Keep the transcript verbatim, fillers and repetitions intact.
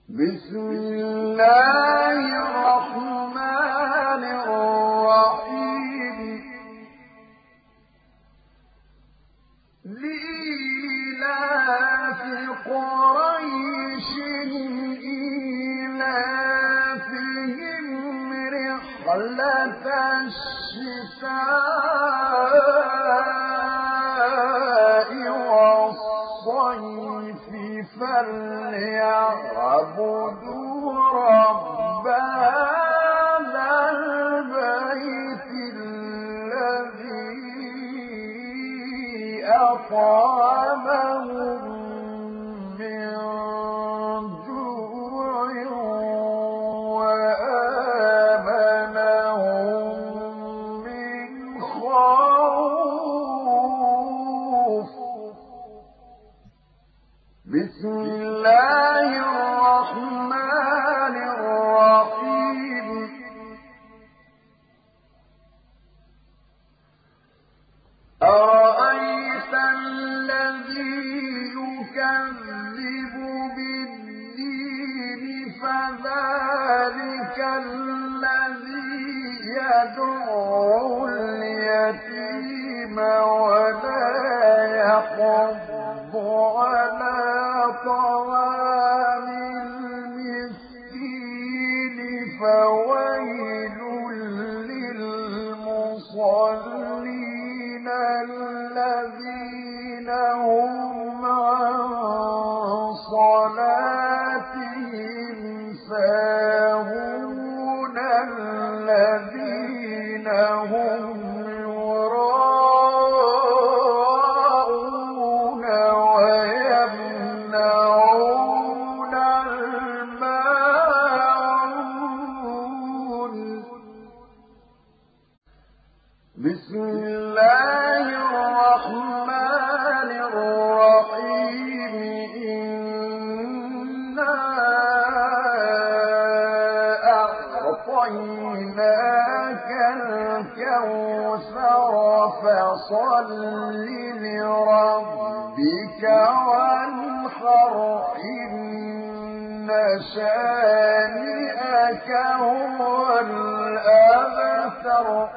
بسم الله الرحمن الرحيم لإيلاف قريش إيلافهم رحلة الشتاء والصيف فليعبدوا رب هذا البيت الذي أطعمهم من جوع وآمنهم من خوف. بسم الله الرحمن الرحيم أرأيت الذي يكذب بالدين فذلك الذي يدعو اليتيم ولا يحض على طعام المسكين فويل للمصلين الذين هم عن صلاتهم ساهون الذين هم يراءون ويمنعون الماعون. بسم الله الرحمن الرحيم إنا أعطيناك الكوثر فصل لربك وانحر إن شانئك هو الأبتر.